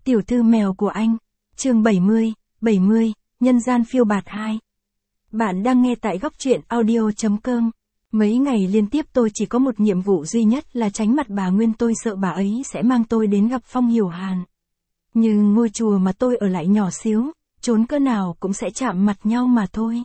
Tiểu thư mèo của anh. Chương 70, nhân gian phiêu bạt 2. Bạn đang nghe tại góc truyện audio.com. Mấy ngày liên tiếp tôi chỉ có một nhiệm vụ duy nhất là tránh mặt bà Nguyên, tôi sợ bà ấy sẽ mang tôi đến gặp Phong Hiểu Hàn. Nhưng ngôi chùa mà tôi ở lại nhỏ xíu, trốn cỡ nào cũng sẽ chạm mặt nhau mà thôi.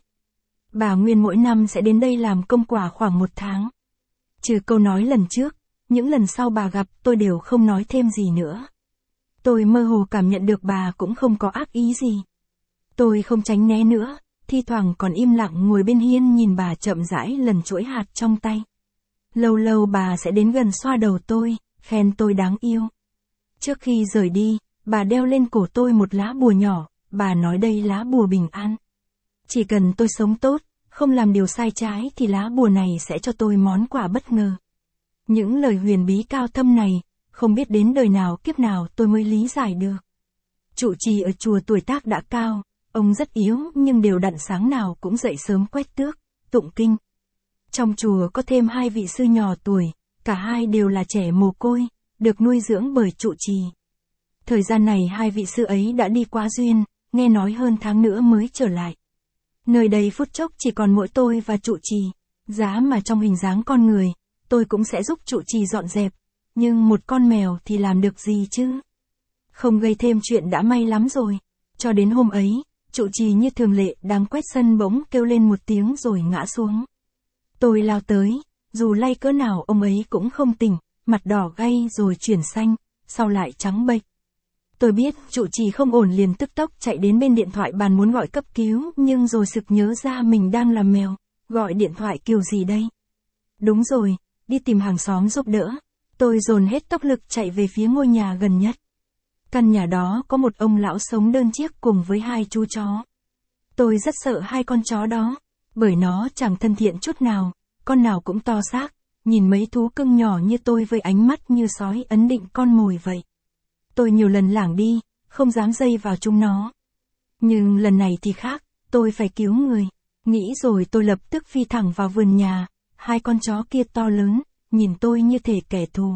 Bà Nguyên mỗi năm sẽ đến đây làm công quả khoảng 1 tháng. Trừ câu nói lần trước, những lần sau bà gặp tôi đều không nói thêm gì nữa. Tôi mơ hồ cảm nhận được bà cũng không có ác ý gì. Tôi không tránh né nữa, thi thoảng còn im lặng ngồi bên hiên nhìn bà chậm rãi lần chuỗi hạt trong tay. Lâu lâu bà sẽ đến gần xoa đầu tôi, khen tôi đáng yêu. Trước khi rời đi, bà đeo lên cổ tôi một lá bùa nhỏ, bà nói đây lá bùa bình an. Chỉ cần tôi sống tốt, không làm điều sai trái thì lá bùa này sẽ cho tôi món quà bất ngờ. Những lời huyền bí cao thâm này, không biết đến đời nào kiếp nào tôi mới lý giải được. Trụ trì ở chùa tuổi tác đã cao, ông rất yếu nhưng đều đặn sáng nào cũng dậy sớm quét tước, tụng kinh. Trong chùa có thêm 2 vị sư nhỏ tuổi, cả hai đều là trẻ mồ côi, được nuôi dưỡng bởi trụ trì. Thời gian này 2 vị sư ấy đã đi quá duyên, nghe nói hơn tháng nữa mới trở lại. Nơi đây phút chốc chỉ còn mỗi tôi và trụ trì, giá mà trong hình dáng con người, tôi cũng sẽ giúp trụ trì dọn dẹp. Nhưng một con mèo thì làm được gì chứ? Không gây thêm chuyện đã may lắm rồi. Cho đến hôm ấy, trụ trì như thường lệ đang quét sân bỗng kêu lên một tiếng rồi ngã xuống. Tôi lao tới, dù lay cỡ nào ông ấy cũng không tỉnh, mặt đỏ gay rồi chuyển xanh, sau lại trắng bệch. Tôi biết trụ trì không ổn liền tức tốc chạy đến bên điện thoại bàn muốn gọi cấp cứu, nhưng rồi sực nhớ ra mình đang làm mèo, gọi điện thoại kiểu gì đây? Đúng rồi, đi tìm hàng xóm giúp đỡ. Tôi dồn hết tốc lực chạy về phía ngôi nhà gần nhất. Căn nhà đó có một ông lão sống đơn chiếc cùng với 2 chú chó. Tôi rất sợ 2 con chó đó, bởi nó chẳng thân thiện chút nào, con nào cũng to xác, nhìn mấy thú cưng nhỏ như tôi với ánh mắt như sói ấn định con mồi vậy. Tôi nhiều lần lảng đi, không dám dây vào chúng nó. Nhưng lần này thì khác, tôi phải cứu người. Nghĩ rồi tôi lập tức phi thẳng vào vườn nhà, 2 con chó kia to lớn, nhìn tôi như thể kẻ thù.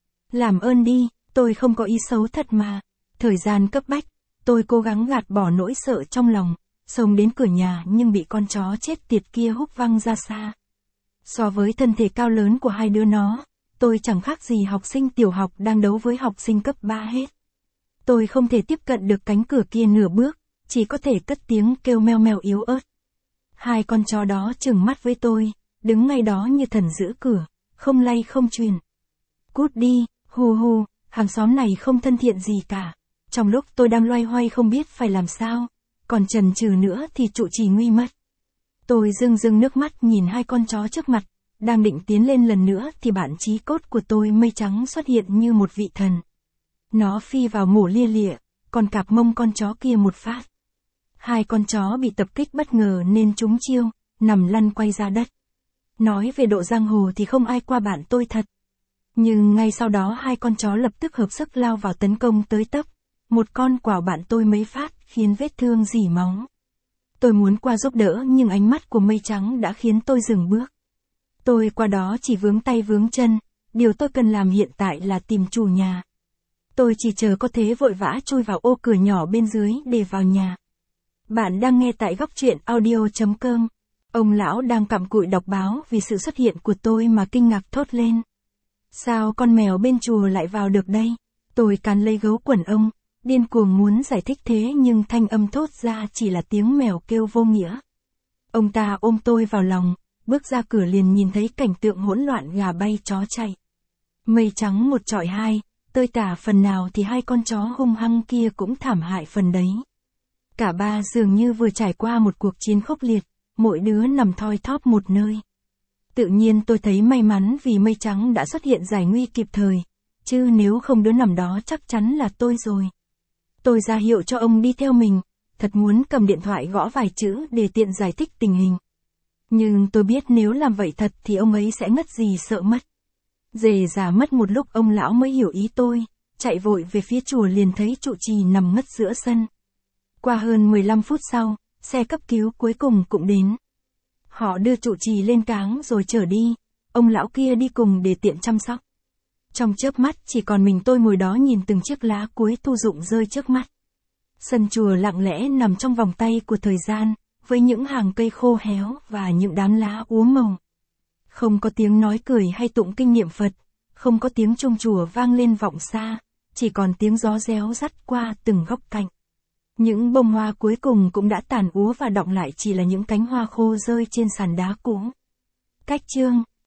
Làm ơn đi, tôi không có ý xấu thật mà. Thời gian cấp bách, tôi cố gắng gạt bỏ nỗi sợ trong lòng, xông đến cửa nhà nhưng bị con chó chết tiệt kia húc văng ra xa. So với thân thể cao lớn của 2 đứa nó, tôi chẳng khác gì học sinh tiểu học đang đấu với học sinh cấp 3 hết. Tôi không thể tiếp cận được cánh cửa kia nửa bước, chỉ có thể cất tiếng kêu meo meo yếu ớt. 2 con chó đó trừng mắt với tôi, đứng ngay đó như thần giữ cửa, không lay không truyền. Cút đi, hù hù, hàng xóm này không thân thiện gì cả. Trong lúc tôi đang loay hoay không biết phải làm sao, còn chần chừ nữa thì trụ trì nguy mất. Tôi rưng rưng nước mắt nhìn 2 con chó trước mặt, đang định tiến lên lần nữa thì bạn chí cốt của tôi Mây Trắng xuất hiện như một vị thần. Nó phi vào mổ lia lịa, còn cạp mông con chó kia một phát. 2 con chó bị tập kích bất ngờ nên trúng chiêu, nằm lăn quay ra đất. Nói về độ giang hồ thì không ai qua bạn tôi thật. Nhưng ngay sau đó 2 con chó lập tức hợp sức lao vào tấn công tới tấp. Một con quào bạn tôi mấy phát khiến vết thương rỉ máu. Tôi muốn qua giúp đỡ nhưng ánh mắt của Mây Trắng đã khiến tôi dừng bước. Tôi qua đó chỉ vướng tay vướng chân, điều tôi cần làm hiện tại là tìm chủ nhà. Tôi chỉ chờ có thế vội vã chui vào ô cửa nhỏ bên dưới để vào nhà. Bạn đang nghe tại góc truyện audio.com. Ông lão đang cặm cụi đọc báo vì sự xuất hiện của tôi mà kinh ngạc thốt lên. Sao con mèo bên chùa lại vào được đây? Tôi cắn lấy gấu quần ông, điên cuồng muốn giải thích thế nhưng thanh âm thốt ra chỉ là tiếng mèo kêu vô nghĩa. Ông ta ôm tôi vào lòng, bước ra cửa liền nhìn thấy cảnh tượng hỗn loạn gà bay chó chạy. Mây Trắng một chọi 2, tơi tả phần nào thì 2 con chó hung hăng kia cũng thảm hại phần đấy. Cả ba dường như vừa trải qua một cuộc chiến khốc liệt, mỗi đứa nằm thoi thóp một nơi. Tự nhiên tôi thấy may mắn vì Mây Trắng đã xuất hiện giải nguy kịp thời, chứ nếu không đứa nằm đó chắc chắn là tôi rồi. Tôi ra hiệu cho ông đi theo mình, thật muốn cầm điện thoại gõ vài chữ để tiện giải thích tình hình. Nhưng tôi biết nếu làm vậy thật thì ông ấy sẽ ngất gì sợ mất. Rề rà mất một lúc ông lão mới hiểu ý tôi, chạy vội về phía chùa liền thấy trụ trì nằm ngất giữa sân. Qua hơn 15 phút sau, xe cấp cứu cuối cùng cũng đến. Họ đưa trụ trì lên cáng rồi chở đi, ông lão kia đi cùng để tiện chăm sóc. Trong chớp mắt chỉ còn mình tôi ngồi đó nhìn từng chiếc lá cuối thu rụng rơi trước mắt. Sân chùa lặng lẽ nằm trong vòng tay của thời gian, với những hàng cây khô héo và những đám lá úa màu. Không có tiếng nói cười hay tụng kinh niệm Phật, không có tiếng chuông chùa vang lên vọng xa, chỉ còn tiếng gió réo rắt qua từng góc cạnh. Những bông hoa cuối cùng cũng đã tàn úa và đọng lại chỉ là những cánh hoa khô rơi trên sàn đá cũ. Cách chương